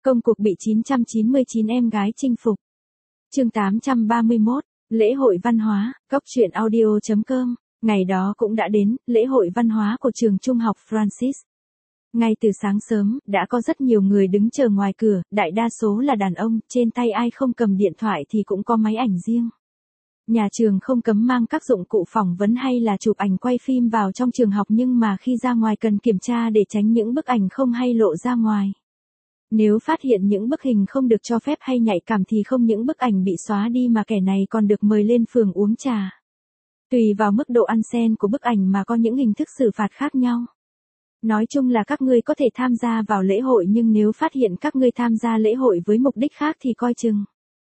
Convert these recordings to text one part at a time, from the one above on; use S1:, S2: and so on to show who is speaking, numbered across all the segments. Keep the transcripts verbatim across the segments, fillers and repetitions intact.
S1: Công cuộc bị chín trăm chín mươi chín em gái chinh phục. Chương tám trăm ba mươi mốt, lễ hội văn hóa, góc truyện audio chấm com. Ngày đó cũng đã đến, lễ hội văn hóa của trường trung học Francis. Ngay từ sáng sớm, đã có rất nhiều người đứng chờ ngoài cửa, đại đa số là đàn ông, trên tay ai không cầm điện thoại thì cũng có máy ảnh riêng. Nhà trường không cấm mang các dụng cụ phỏng vấn hay là chụp ảnh quay phim vào trong trường học, nhưng mà khi ra ngoài cần kiểm tra để tránh những bức ảnh không hay lộ ra ngoài. Nếu phát hiện những bức hình không được cho phép hay nhạy cảm thì không những bức ảnh bị xóa đi mà kẻ này còn được mời lên phường uống trà. Tùy vào mức độ ăn xen của bức ảnh mà có những hình thức xử phạt khác nhau. Nói chung là các ngươi có thể tham gia vào lễ hội, nhưng nếu phát hiện các ngươi tham gia lễ hội với mục đích khác thì coi chừng.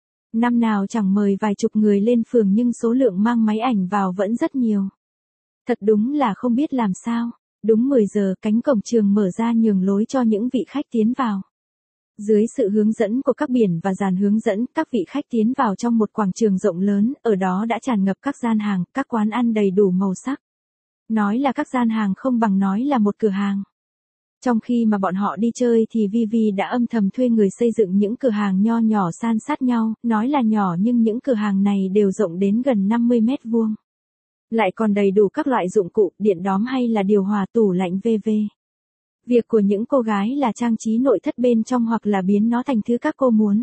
S1: Năm nào chẳng mời vài chục người lên phường nhưng số lượng mang máy ảnh vào vẫn rất nhiều. Thật đúng là không biết làm sao. Đúng mười giờ, cánh cổng trường mở ra nhường lối cho những vị khách tiến vào. Dưới sự hướng dẫn của các biển và dàn hướng dẫn, các vị khách tiến vào trong một quảng trường rộng lớn, ở đó đã tràn ngập các gian hàng, các quán ăn đầy đủ màu sắc. Nói là các gian hàng không bằng nói là một cửa hàng. Trong khi mà bọn họ đi chơi thì Vivi đã âm thầm thuê người xây dựng những cửa hàng nho nhỏ san sát nhau, nói là nhỏ nhưng những cửa hàng này đều rộng đến gần năm mươi mét vuông. Lại còn đầy đủ các loại dụng cụ, điện đóm hay là điều hòa, tủ lạnh vân vân. Việc của những cô gái là trang trí nội thất bên trong hoặc là biến nó thành thứ các cô muốn.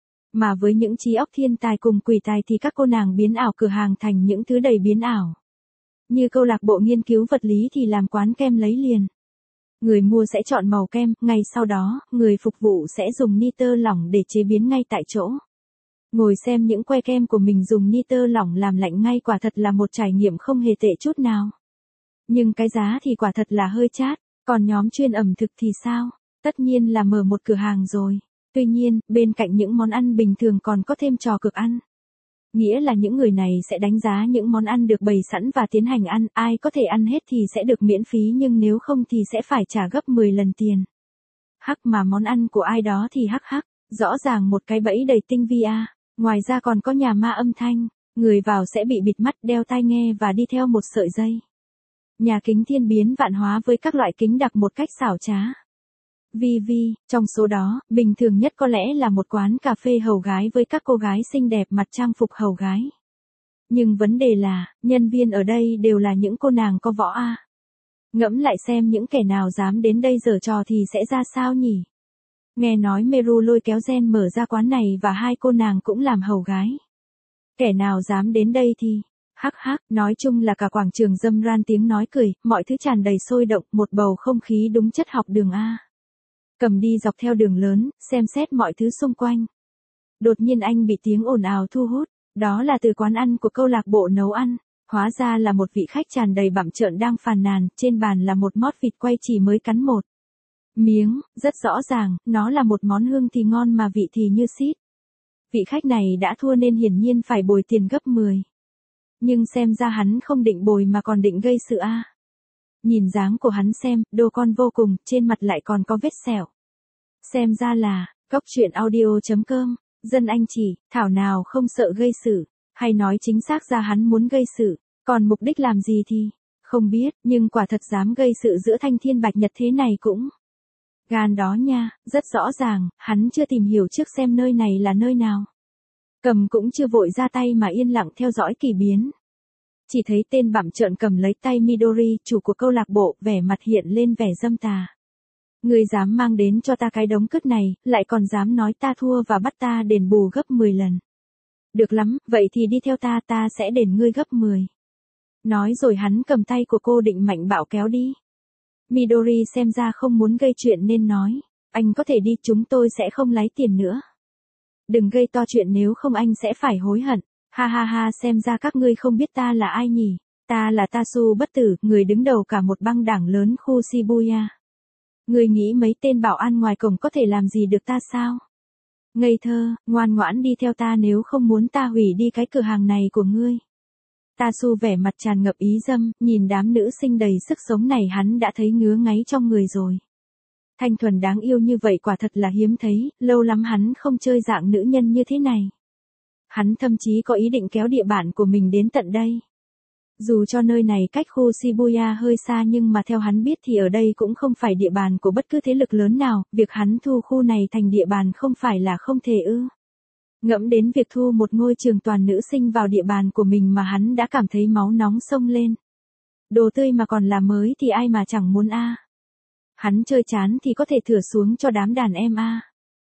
S1: Mà với những trí óc thiên tài cùng quỷ tài thì các cô nàng biến ảo cửa hàng thành những thứ đầy biến ảo. Như câu lạc bộ nghiên cứu vật lý thì làm quán kem lấy liền. Người mua sẽ chọn màu kem, ngay sau đó, người phục vụ sẽ dùng nitơ lỏng để chế biến ngay tại chỗ. Ngồi xem những que kem của mình dùng nitơ lỏng làm lạnh ngay quả thật là một trải nghiệm không hề tệ chút nào. Nhưng cái giá thì quả thật là hơi chát. Còn nhóm chuyên ẩm thực thì sao? Tất nhiên là mở một cửa hàng rồi. Tuy nhiên, bên cạnh những món ăn bình thường còn có thêm trò cược ăn. Nghĩa là những người này sẽ đánh giá những món ăn được bày sẵn và tiến hành ăn, ai có thể ăn hết thì sẽ được miễn phí, nhưng nếu không thì sẽ phải trả gấp mười lần tiền. Hắc, mà món ăn của ai đó thì hắc hắc, rõ ràng một cái bẫy đầy tinh vi a. Ngoài ra còn có nhà ma âm thanh, người vào sẽ bị bịt mắt, đeo tai nghe và đi theo một sợi dây. Nhà kính thiên biến vạn hóa với các loại kính đặc một cách xảo trá. Vivi, trong số đó, bình thường nhất có lẽ là một quán cà phê hầu gái với các cô gái xinh đẹp mặc trang phục hầu gái. Nhưng vấn đề là, nhân viên ở đây đều là những cô nàng có võ a. Ngẫm lại xem những kẻ nào dám đến đây giở trò thì sẽ ra sao nhỉ? Nghe nói Meru lôi kéo Gen mở ra quán này và hai cô nàng cũng làm hầu gái. Kẻ nào dám đến đây thì... Hắc hắc, nói chung là cả quảng trường râm ran tiếng nói cười, mọi thứ tràn đầy sôi động, một bầu không khí đúng chất học đường A. Cầm đi dọc theo đường lớn, xem xét mọi thứ xung quanh. Đột nhiên anh bị tiếng ồn ào thu hút, đó là từ quán ăn của câu lạc bộ nấu ăn. Hóa ra là một vị khách tràn đầy bặm trợn đang phàn nàn, trên bàn là một mót vịt quay chỉ mới cắn một miếng, rất rõ ràng, nó là một món hương thì ngon mà vị thì như xít. Vị khách này đã thua nên hiển nhiên phải bồi tiền gấp mười. Nhưng xem ra hắn không định bồi mà còn định gây sự a. Nhìn dáng của hắn xem, đồ con vô cùng, trên mặt lại còn có vết sẹo. Xem ra là, góc truyện audio chấm com, dân anh chỉ, thảo nào không sợ gây sự, hay nói chính xác ra hắn muốn gây sự, còn mục đích làm gì thì, không biết, nhưng quả thật dám gây sự giữa thanh thiên bạch nhật thế này cũng gan đó nha, rất rõ ràng, hắn chưa tìm hiểu trước xem nơi này là nơi nào. Cầm cũng chưa vội ra tay mà yên lặng theo dõi kỳ biến. Chỉ thấy tên bặm trợn cầm lấy tay Midori, chủ của câu lạc bộ, vẻ mặt hiện lên vẻ dâm tà. Ngươi dám mang đến cho ta cái đống cứt này, lại còn dám nói ta thua và bắt ta đền bù gấp mười lần. Được lắm, vậy thì đi theo ta, ta sẽ đền ngươi gấp mười. Nói rồi hắn cầm tay của cô định mạnh bạo kéo đi. Midori xem ra không muốn gây chuyện nên nói, anh có thể đi, chúng tôi sẽ không lấy tiền nữa. Đừng gây to chuyện nếu không anh sẽ phải hối hận. Ha ha ha, xem ra các ngươi không biết ta là ai nhỉ. Ta là Tatsu bất tử, người đứng đầu cả một băng đảng lớn khu Shibuya. Ngươi nghĩ mấy tên bảo an ngoài cổng có thể làm gì được ta sao? Ngây thơ, ngoan ngoãn đi theo ta nếu không muốn ta hủy đi cái cửa hàng này của ngươi. Tatsu vẻ mặt tràn ngập ý dâm, nhìn đám nữ sinh đầy sức sống này hắn đã thấy ngứa ngáy trong người rồi. Thanh thuần đáng yêu như vậy quả thật là hiếm thấy, lâu lắm hắn không chơi dạng nữ nhân như thế này. Hắn thậm chí có ý định kéo địa bạn của mình đến tận đây. Dù cho nơi này cách khu Shibuya hơi xa nhưng mà theo hắn biết thì ở đây cũng không phải địa bàn của bất cứ thế lực lớn nào, việc hắn thu khu này thành địa bàn không phải là không thể ư. Ngẫm đến việc thu một ngôi trường toàn nữ sinh vào địa bàn của mình mà hắn đã cảm thấy máu nóng sông lên. Đồ tươi mà còn là mới thì ai mà chẳng muốn a. Hắn chơi chán thì có thể thửa xuống cho đám đàn em a.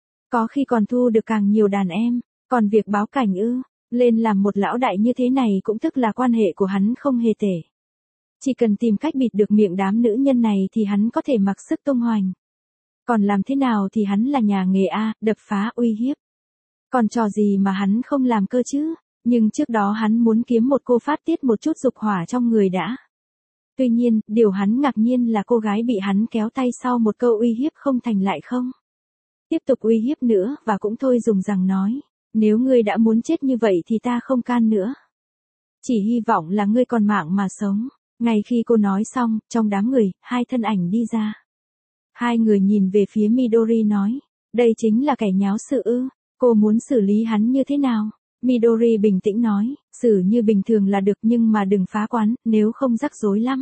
S1: Có khi còn thu được càng nhiều đàn em, còn việc báo cảnh ư, lên làm một lão đại như thế này cũng tức là quan hệ của hắn không hề tệ. Chỉ cần tìm cách bịt được miệng đám nữ nhân này thì hắn có thể mặc sức tung hoành. Còn làm thế nào thì hắn là nhà nghề a, đập phá uy hiếp. Còn trò gì mà hắn không làm cơ chứ, nhưng trước đó hắn muốn kiếm một cô phát tiết một chút dục hỏa trong người đã. Tuy nhiên, điều hắn ngạc nhiên là cô gái bị hắn kéo tay sau một câu uy hiếp không thành lại không. Tiếp tục uy hiếp nữa và cũng thôi dùng rằng nói, nếu ngươi đã muốn chết như vậy thì ta không can nữa. Chỉ hy vọng là ngươi còn mạng mà sống. Ngay khi cô nói xong, trong đám người, hai thân ảnh đi ra. Hai người nhìn về phía Midori nói, đây chính là kẻ nháo sự ư, cô muốn xử lý hắn như thế nào? Midori bình tĩnh nói, xử như bình thường là được nhưng mà đừng phá quán, nếu không rắc rối lắm.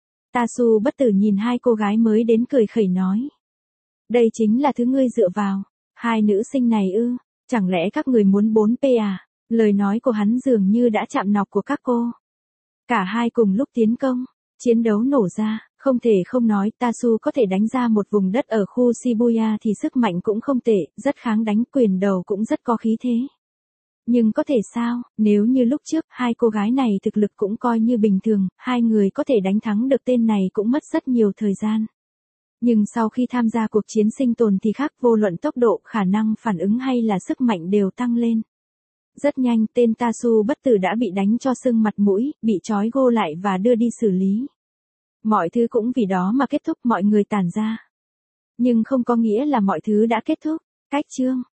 S1: Tatsu bất tử nhìn hai cô gái mới đến cười khẩy nói. Đây chính là thứ ngươi dựa vào. Hai nữ sinh này ư, chẳng lẽ các người muốn bốn P à? Lời nói của hắn dường như đã chạm nọc của các cô. Cả hai cùng lúc tiến công, chiến đấu nổ ra, không thể không nói Tatsu có thể đánh ra một vùng đất ở khu Shibuya thì sức mạnh cũng không tệ, rất kháng đánh, quyền đầu cũng rất có khí thế. Nhưng có thể sao, nếu như lúc trước hai cô gái này thực lực cũng coi như bình thường, hai người có thể đánh thắng được tên này cũng mất rất nhiều thời gian. Nhưng sau khi tham gia cuộc chiến sinh tồn thì khác, vô luận tốc độ, khả năng phản ứng hay là sức mạnh đều tăng lên. Rất nhanh tên Tatsu bất tử đã bị đánh cho sưng mặt mũi, bị trói gô lại và đưa đi xử lý. Mọi thứ cũng vì đó mà kết thúc, mọi người tản ra. Nhưng không có nghĩa là mọi thứ đã kết thúc. Cách chương